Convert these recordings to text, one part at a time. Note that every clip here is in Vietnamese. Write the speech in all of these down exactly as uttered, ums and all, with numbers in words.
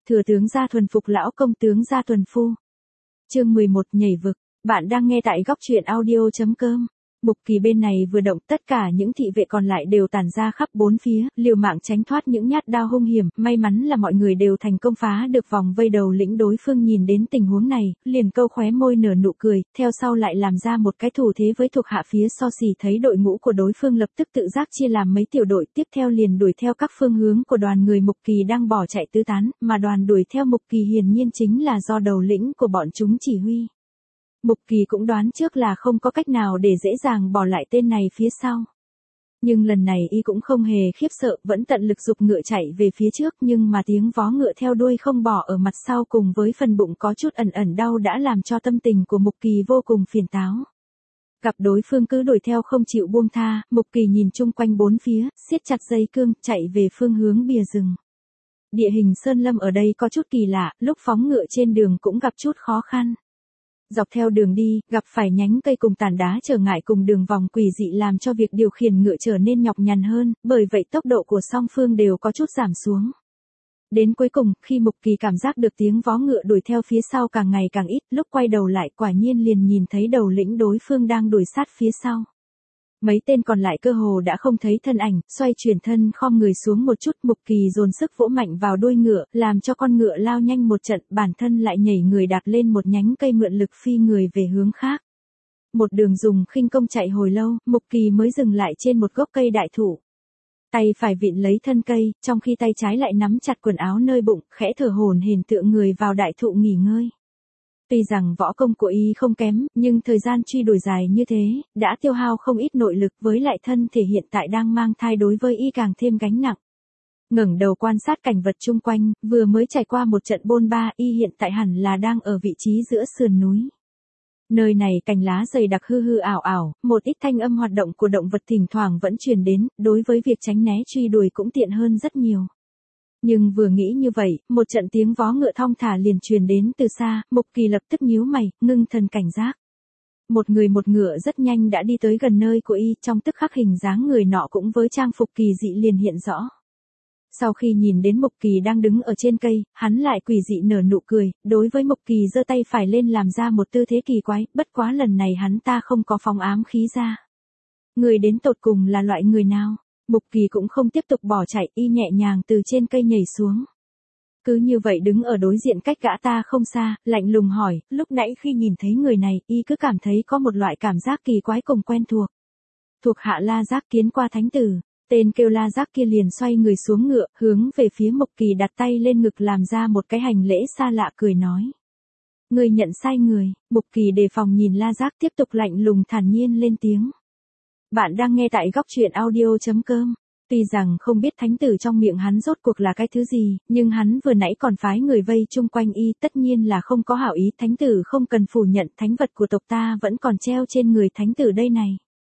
thừa tướng gia thuần phục lão công tướng gia tuần phu. Chương mười một nhảy vực, bạn đang nghe tại góc truyện audio chấm com. Mục Kỳ bên này vừa động, tất cả những thị vệ còn lại đều tản ra khắp bốn phía, liều mạng tránh thoát những nhát đao hung hiểm, may mắn là mọi người đều thành công phá được vòng vây đầu lĩnh đối phương. Nhìn đến tình huống này, liền câu khóe môi nở nụ cười, theo sau lại làm ra một cái thủ thế với thuộc hạ phía so xì. Thấy đội ngũ của đối phương lập tức tự giác chia làm mấy tiểu đội, tiếp theo liền đuổi theo các phương hướng của đoàn người Mục Kỳ đang bỏ chạy tứ tán, mà đoàn đuổi theo Mục Kỳ hiển nhiên chính là do đầu lĩnh của bọn chúng chỉ huy. Mục Kỳ cũng đoán trước là không có cách nào để dễ dàng bỏ lại tên này phía sau. Nhưng lần này y cũng không hề khiếp sợ, vẫn tận lực giục ngựa chạy về phía trước, nhưng mà tiếng vó ngựa theo đuôi không bỏ ở mặt sau cùng với phần bụng có chút ẩn ẩn đau đã làm cho tâm tình của Mục Kỳ vô cùng phiền táo. Gặp đối phương cứ đuổi theo không chịu buông tha, Mục Kỳ nhìn chung quanh bốn phía, siết chặt dây cương, chạy về phương hướng bìa rừng. Địa hình sơn lâm ở đây có chút kỳ lạ, lúc phóng ngựa trên đường cũng gặp chút khó khăn. Dọc theo đường đi, gặp phải nhánh cây cùng tàn đá trở ngại cùng đường vòng quỷ dị làm cho việc điều khiển ngựa trở nên nhọc nhằn hơn, bởi vậy tốc độ của song phương đều có chút giảm xuống. Đến cuối cùng, khi Mục Kỳ cảm giác được tiếng vó ngựa đuổi theo phía sau càng ngày càng ít, lúc quay đầu lại quả nhiên liền nhìn thấy đầu lĩnh đối phương đang đuổi sát phía sau. Mấy tên còn lại cơ hồ đã không thấy thân ảnh, xoay chuyển thân khom người xuống một chút. Mục Kỳ dồn sức vỗ mạnh vào đuôi ngựa, làm cho con ngựa lao nhanh một trận, bản thân lại nhảy người đạp lên một nhánh cây mượn lực phi người về hướng khác. Một đường dùng khinh công chạy hồi lâu, Mục Kỳ mới dừng lại trên một gốc cây đại thụ. Tay phải vịn lấy thân cây, trong khi tay trái lại nắm chặt quần áo nơi bụng, khẽ thở hổn hển tựa người vào đại thụ nghỉ ngơi. Tuy rằng võ công của y không kém, nhưng thời gian truy đuổi dài như thế, đã tiêu hao không ít nội lực, với lại thân thể hiện tại đang mang thai đối với y càng thêm gánh nặng. Ngẩng đầu quan sát cảnh vật chung quanh, vừa mới trải qua một trận bôn ba, y hiện tại hẳn là đang ở vị trí giữa sườn núi. Nơi này cành lá dày đặc hư hư ảo ảo, một ít thanh âm hoạt động của động vật thỉnh thoảng vẫn truyền đến, đối với việc tránh né truy đuổi cũng tiện hơn rất nhiều. Nhưng vừa nghĩ như vậy, một trận tiếng vó ngựa thong thả liền truyền đến từ xa, Mục Kỳ lập tức nhíu mày, ngưng thần cảnh giác. Một người một ngựa rất nhanh đã đi tới gần nơi của y, trong tức khắc hình dáng người nọ cũng với trang phục kỳ dị liền hiện rõ. Sau khi nhìn đến Mục Kỳ đang đứng ở trên cây, hắn lại quỷ dị nở nụ cười, đối với Mục Kỳ giơ tay phải lên làm ra một tư thế kỳ quái, bất quá lần này hắn ta không có phóng ám khí ra. Người đến tột cùng là loại người nào? Mục Kỳ cũng không tiếp tục bỏ chạy, y nhẹ nhàng từ trên cây nhảy xuống. Cứ như vậy đứng ở đối diện cách gã ta không xa, lạnh lùng hỏi, lúc nãy khi nhìn thấy người này, y cứ cảm thấy có một loại cảm giác kỳ quái cùng quen thuộc. Thuộc hạ La Giác kiến qua thánh tử, tên kêu La Giác kia liền xoay người xuống ngựa, hướng về phía Mục Kỳ đặt tay lên ngực làm ra một cái hành lễ xa lạ cười nói. Người nhận sai người. Mục Kỳ đề phòng nhìn La Giác tiếp tục lạnh lùng thản nhiên lên tiếng. Bạn đang nghe tại góc truyện audio chấm com. Tuy rằng không biết thánh tử trong miệng hắn rốt cuộc là cái thứ gì, nhưng hắn vừa nãy còn phái người vây chung quanh y, tất nhiên là không có hảo ý. Thánh tử không cần phủ nhận, thánh vật của tộc ta vẫn còn treo trên người thánh tử đây này.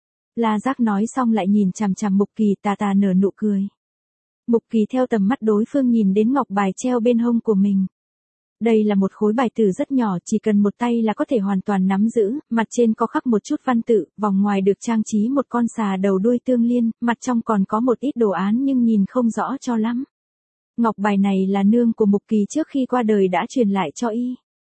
La Giác nói xong lại nhìn chằm chằm Mục Kỳ, tà tà nở nụ cười. Mục Kỳ theo tầm mắt đối phương nhìn đến ngọc bài treo bên hông của mình. Đây là một khối bài tử rất nhỏ, chỉ cần một tay là có thể hoàn toàn nắm giữ, mặt trên có khắc một chút văn tự, vòng ngoài được trang trí một con xà đầu đuôi tương liên, mặt trong còn có một ít đồ án nhưng nhìn không rõ cho lắm. Ngọc bài này là nương của Mục Kỳ trước khi qua đời đã truyền lại cho y.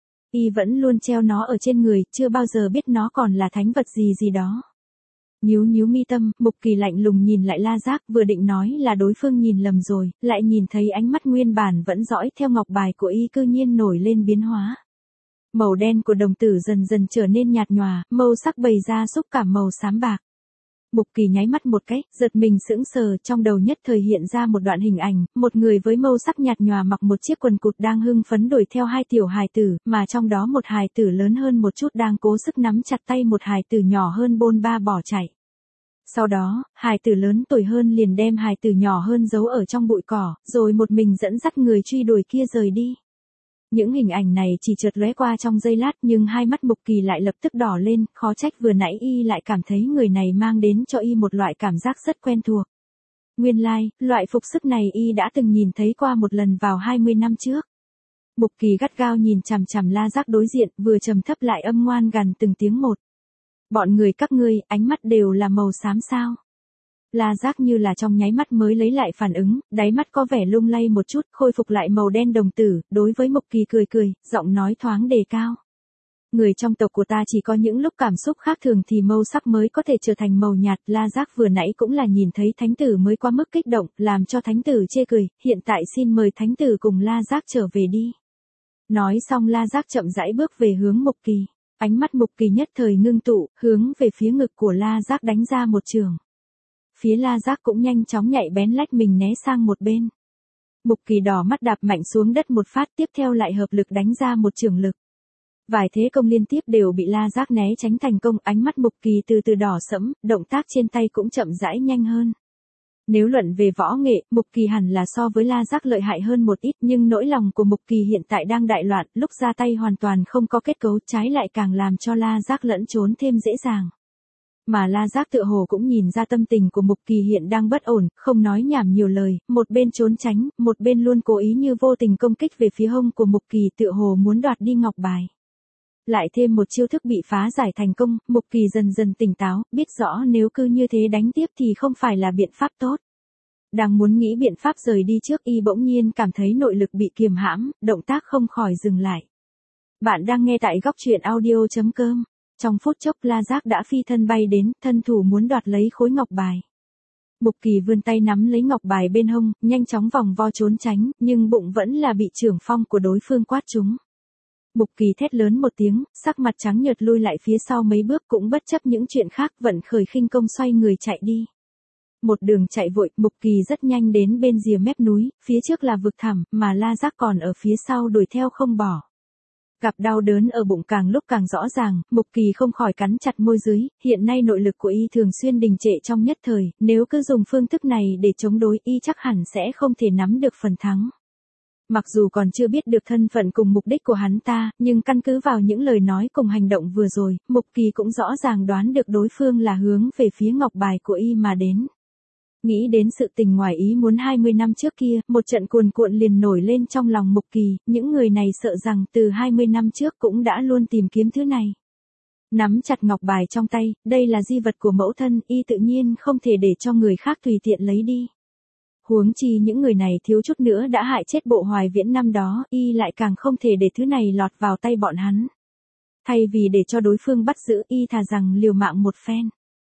Y vẫn luôn treo nó ở trên người, chưa bao giờ biết nó còn là thánh vật gì gì đó. Nhíu nhíu mi tâm, Mục Kỳ lạnh lùng nhìn lại La Giác, vừa định nói là đối phương nhìn lầm rồi, lại nhìn thấy ánh mắt nguyên bản vẫn dõi theo ngọc bài của y cư nhiên nổi lên biến hóa. Màu đen của đồng tử dần dần trở nên nhạt nhòa, màu sắc bày ra xúc cảm màu xám bạc. Mục Kỳ nháy mắt một cái, giật mình sững sờ, trong đầu nhất thời hiện ra một đoạn hình ảnh, một người với màu sắc nhạt nhòa mặc một chiếc quần cụt đang hưng phấn đuổi theo hai tiểu hài tử, mà trong đó một hài tử lớn hơn một chút đang cố sức nắm chặt tay một hài tử nhỏ hơn bôn ba bỏ chạy. Sau đó, hài tử lớn tuổi hơn liền đem hài tử nhỏ hơn giấu ở trong bụi cỏ, rồi một mình dẫn dắt người truy đuổi kia rời đi. Những hình ảnh này chỉ chợt lóe qua trong giây lát, nhưng hai mắt Mục Kỳ lại lập tức đỏ lên, khó trách vừa nãy y lại cảm thấy người này mang đến cho y một loại cảm giác rất quen thuộc. Nguyên lai, like, loại phục sức này y đã từng nhìn thấy qua một lần vào hai mươi năm trước. Mục Kỳ gắt gao nhìn chằm chằm La Giác đối diện, vừa trầm thấp lại âm ngoan gằn từng tiếng một. Bọn người các ngươi, ánh mắt đều là màu xám sao? La Giác như là trong nháy mắt mới lấy lại phản ứng, đáy mắt có vẻ lung lay một chút, khôi phục lại màu đen đồng tử, đối với Mục Kỳ cười cười, giọng nói thoáng đề cao. Người trong tộc của ta chỉ có những lúc cảm xúc khác thường thì màu sắc mới có thể trở thành màu nhạt. La Giác vừa nãy cũng là nhìn thấy thánh tử mới quá mức kích động, làm cho thánh tử chê cười, hiện tại xin mời thánh tử cùng La Giác trở về đi. Nói xong La Giác chậm rãi bước về hướng Mục Kỳ, ánh mắt Mục Kỳ nhất thời ngưng tụ, hướng về phía ngực của La Giác đánh ra một trường. Phía La Giác cũng nhanh chóng nhạy bén lách mình né sang một bên. Mục Kỳ đỏ mắt đạp mạnh xuống đất một phát, tiếp theo lại hợp lực đánh ra một trường lực. Vài thế công liên tiếp đều bị La Giác né tránh thành công, ánh mắt Mục Kỳ từ từ đỏ sẫm, động tác trên tay cũng chậm rãi nhanh hơn. Nếu luận về võ nghệ, Mục Kỳ hẳn là so với La Giác lợi hại hơn một ít, nhưng nỗi lòng của Mục Kỳ hiện tại đang đại loạn, lúc ra tay hoàn toàn không có kết cấu, trái lại càng làm cho La Giác lẫn trốn thêm dễ dàng. Mà La Giác tựa hồ cũng nhìn ra tâm tình của Mục Kỳ hiện đang bất ổn, không nói nhảm nhiều lời, một bên trốn tránh, một bên luôn cố ý như vô tình công kích về phía hông của Mục Kỳ, tựa hồ muốn đoạt đi ngọc bài. Lại thêm một chiêu thức bị phá giải thành công, Mục Kỳ dần dần tỉnh táo, biết rõ nếu cứ như thế đánh tiếp thì không phải là biện pháp tốt. Đang muốn nghĩ biện pháp rời đi trước, y bỗng nhiên cảm thấy nội lực bị kiềm hãm, động tác không khỏi dừng lại. Bạn đang nghe tại góc truyện audio chấm com. Trong phút chốc La Giác đã phi thân bay đến, thân thủ muốn đoạt lấy khối ngọc bài. Mục Kỳ vươn tay nắm lấy ngọc bài bên hông, nhanh chóng vòng vo trốn tránh, nhưng bụng vẫn là bị trưởng phong của đối phương quát trúng. Mục Kỳ thét lớn một tiếng, sắc mặt trắng nhợt lui lại phía sau mấy bước, cũng bất chấp những chuyện khác, vận khởi khinh công xoay người chạy đi. Một đường chạy vội, Mục Kỳ rất nhanh đến bên rìa mép núi, phía trước là vực thẳm, mà La Giác còn ở phía sau đuổi theo không bỏ. Gặp đau đớn ở bụng càng lúc càng rõ ràng, Mục Kỳ không khỏi cắn chặt môi dưới, hiện nay nội lực của y thường xuyên đình trệ trong nhất thời, nếu cứ dùng phương thức này để chống đối y chắc hẳn sẽ không thể nắm được phần thắng. Mặc dù còn chưa biết được thân phận cùng mục đích của hắn ta, nhưng căn cứ vào những lời nói cùng hành động vừa rồi, Mục Kỳ cũng rõ ràng đoán được đối phương là hướng về phía ngọc bài của y mà đến. Nghĩ đến sự tình ngoài ý muốn hai mươi năm trước kia, một trận cuồn cuộn liền nổi lên trong lòng Mục Kỳ, những người này sợ rằng từ hai mươi năm trước cũng đã luôn tìm kiếm thứ này. Nắm chặt ngọc bài trong tay, đây là di vật của mẫu thân, y tự nhiên không thể để cho người khác tùy tiện lấy đi. Huống chi những người này thiếu chút nữa đã hại chết Bộ Hoài Viễn năm đó, y lại càng không thể để thứ này lọt vào tay bọn hắn. Thay vì để cho đối phương bắt giữ, y thà rằng liều mạng một phen.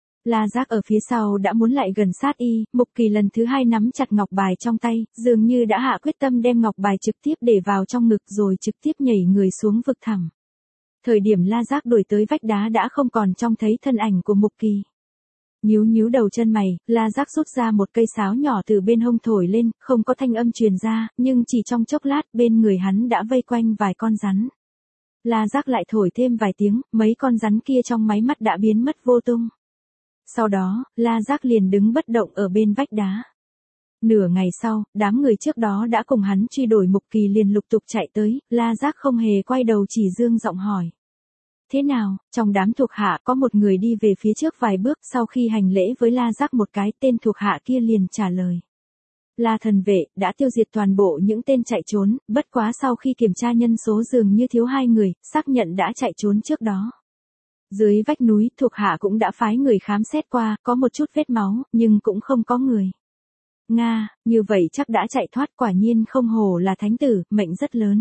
La Giác ở phía sau đã muốn lại gần sát y, Mục Kỳ lần thứ hai nắm chặt ngọc bài trong tay, dường như đã hạ quyết tâm đem ngọc bài trực tiếp để vào trong ngực rồi trực tiếp nhảy người xuống vực thẳm. Thời điểm La Giác đuổi tới vách đá đã không còn trông thấy thân ảnh của Mục Kỳ. Nhíu nhíu đầu chân mày, La Giác rút ra một cây sáo nhỏ từ bên hông thổi lên, không có thanh âm truyền ra, nhưng chỉ trong chốc lát bên người hắn đã vây quanh vài con rắn. La Giác lại thổi thêm vài tiếng, mấy con rắn kia trong máy mắt đã biến mất vô tung. Sau đó, La Giác liền đứng bất động ở bên vách đá. Nửa ngày sau, đám người trước đó đã cùng hắn truy đuổi Mục Kỳ liền lục tục chạy tới, La Giác không hề quay đầu chỉ dương giọng hỏi. Thế nào, trong đám thuộc hạ có một người đi về phía trước vài bước, sau khi hành lễ với La Giác một cái, tên thuộc hạ kia liền trả lời. La thần vệ, đã tiêu diệt toàn bộ những tên chạy trốn, bất quá sau khi kiểm tra nhân số dường như thiếu hai người, xác nhận đã chạy trốn trước đó. Dưới vách núi, thuộc hạ cũng đã phái người khám xét qua, có một chút vết máu, nhưng cũng không có người. Nga, như vậy chắc đã chạy thoát, quả nhiên không hổ là thánh tử, mệnh rất lớn.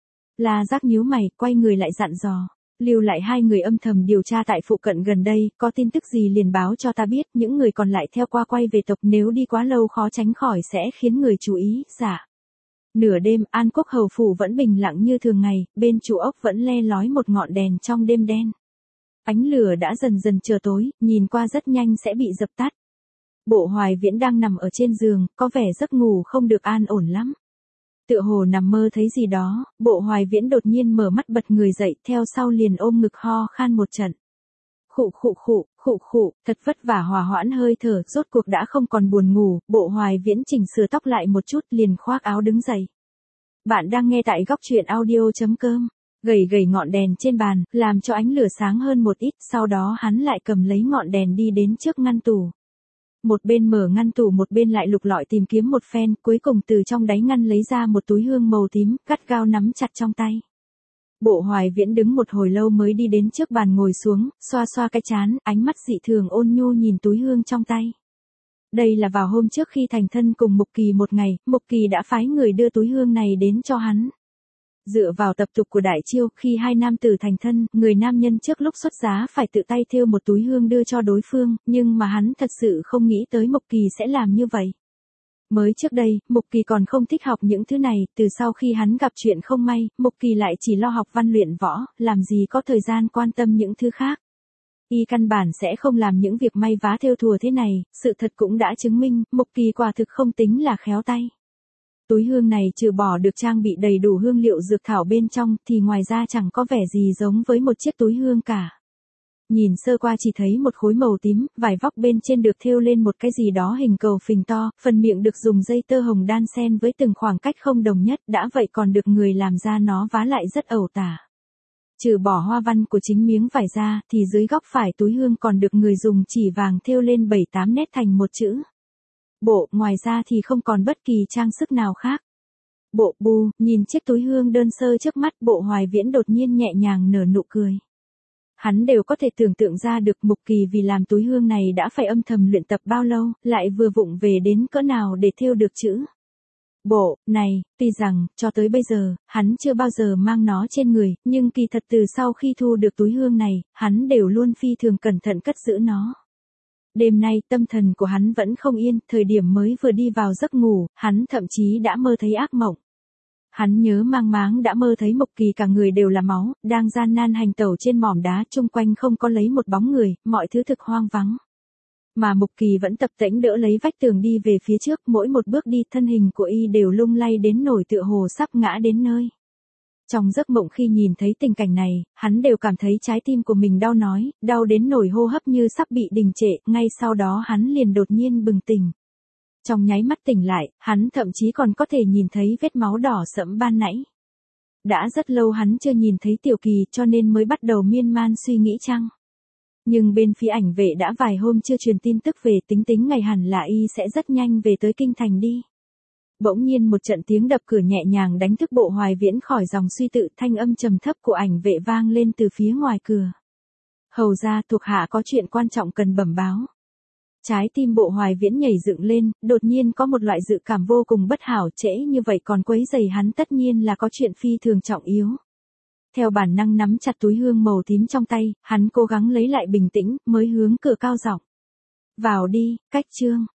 La Giác nhíu mày, quay người lại dặn dò. Lưu lại hai người âm thầm điều tra tại phụ cận gần đây, có tin tức gì liền báo cho ta biết, những người còn lại theo qua quay về tộc, nếu đi quá lâu khó tránh khỏi sẽ khiến người chú ý, dạ. Nửa đêm, An Quốc hầu phủ vẫn bình lặng như thường ngày, bên trụ ốc vẫn le lói một ngọn đèn trong đêm đen. Ánh lửa đã dần dần trở tối, nhìn qua rất nhanh sẽ bị dập tắt. Bộ Hoài Viễn đang nằm ở trên giường, có vẻ giấc ngủ không được an ổn lắm. Tựa hồ nằm mơ thấy gì đó, Bộ Hoài Viễn đột nhiên mở mắt bật người dậy, theo sau liền ôm ngực ho khan một trận. Khụ khụ khụ, khụ khụ, thật vất vả hòa hoãn hơi thở, rốt cuộc đã không còn buồn ngủ, Bộ Hoài Viễn chỉnh sửa tóc lại một chút liền khoác áo đứng dậy. Bạn đang nghe tại góc truyện audio chấm com. Gầy gầy ngọn đèn trên bàn, làm cho ánh lửa sáng hơn một ít, sau đó hắn lại cầm lấy ngọn đèn đi đến trước ngăn tủ. Một bên mở ngăn tủ một bên lại lục lọi tìm kiếm một phen, cuối cùng từ trong đáy ngăn lấy ra một túi hương màu tím, gắt gao nắm chặt trong tay. Bộ Hoài Viễn đứng một hồi lâu mới đi đến trước bàn ngồi xuống, xoa xoa cái trán, ánh mắt dị thường ôn nhu nhìn túi hương trong tay. Đây là vào hôm trước khi thành thân cùng Mục Kỳ một ngày, Mục Kỳ đã phái người đưa túi hương này đến cho hắn. Dựa vào tập tục của Đại Chiêu, khi hai nam tử thành thân, người nam nhân trước lúc xuất giá phải tự tay thêu một túi hương đưa cho đối phương, nhưng mà hắn thật sự không nghĩ tới Mục Kỳ sẽ làm như vậy. Mới trước đây, Mục Kỳ còn không thích học những thứ này, từ sau khi hắn gặp chuyện không may, Mục Kỳ lại chỉ lo học văn luyện võ, làm gì có thời gian quan tâm những thứ khác. Y căn bản sẽ không làm những việc may vá thêu thùa thế này, sự thật cũng đã chứng minh, Mục Kỳ quả thực không tính là khéo tay. Túi hương này trừ bỏ được trang bị đầy đủ hương liệu dược thảo bên trong, thì ngoài ra chẳng có vẻ gì giống với một chiếc túi hương cả. Nhìn sơ qua chỉ thấy một khối màu tím, vải vóc bên trên được thêu lên một cái gì đó hình cầu phình to, phần miệng được dùng dây tơ hồng đan xen với từng khoảng cách không đồng nhất, đã vậy còn được người làm ra nó vá lại rất ẩu tả. Trừ bỏ hoa văn của chính miếng vải ra, thì dưới góc phải túi hương còn được người dùng chỉ vàng thêu lên bảy tám nét thành một chữ Bộ, ngoài ra thì không còn bất kỳ trang sức nào khác. Bộ Bu, nhìn chiếc túi hương đơn sơ trước mắt, Bộ Hoài Viễn đột nhiên nhẹ nhàng nở nụ cười. Hắn đều có thể tưởng tượng ra được Mục Kỳ vì làm túi hương này đã phải âm thầm luyện tập bao lâu, lại vừa vụng về đến cỡ nào để thêu được chữ Bộ này, tuy rằng, cho tới bây giờ, hắn chưa bao giờ mang nó trên người, nhưng kỳ thật từ sau khi thu được túi hương này, hắn đều luôn phi thường cẩn thận cất giữ nó. Đêm nay tâm thần của hắn vẫn không yên, thời điểm mới vừa đi vào giấc ngủ, hắn thậm chí đã mơ thấy ác mộng. Hắn nhớ mang máng đã mơ thấy Mục Kỳ cả người đều là máu, đang gian nan hành tẩu trên mỏm đá, chung quanh không có lấy một bóng người, mọi thứ thực hoang vắng. Mà Mục Kỳ vẫn tập tễnh đỡ lấy vách tường đi về phía trước, mỗi một bước đi thân hình của y đều lung lay đến nổi tựa hồ sắp ngã đến nơi. Trong giấc mộng khi nhìn thấy tình cảnh này, hắn đều cảm thấy trái tim của mình đau nói, đau đến nổi hô hấp như sắp bị đình trệ, ngay sau đó hắn liền đột nhiên bừng tỉnh. Trong nháy mắt tỉnh lại, hắn thậm chí còn có thể nhìn thấy vết máu đỏ sẫm ban nãy. Đã rất lâu hắn chưa nhìn thấy Tiểu Kỳ cho nên mới bắt đầu miên man suy nghĩ chăng. Nhưng bên phía ảnh vệ đã vài hôm chưa truyền tin tức về, tính tính ngày hẳn là y sẽ rất nhanh về tới kinh thành đi. Bỗng nhiên một trận tiếng đập cửa nhẹ nhàng đánh thức Bộ Hoài Viễn khỏi dòng suy tự, thanh âm trầm thấp của ảnh vệ vang lên từ phía ngoài cửa. Hầu ra, thuộc hạ có chuyện quan trọng cần bẩm báo. Trái tim Bộ Hoài Viễn nhảy dựng lên, đột nhiên có một loại dự cảm vô cùng bất hảo, trễ như vậy còn quấy rầy hắn tất nhiên là có chuyện phi thường trọng yếu. Theo bản năng nắm chặt túi hương màu tím trong tay, hắn cố gắng lấy lại bình tĩnh, mới hướng cửa cao giọng. Vào đi, Cách Trương.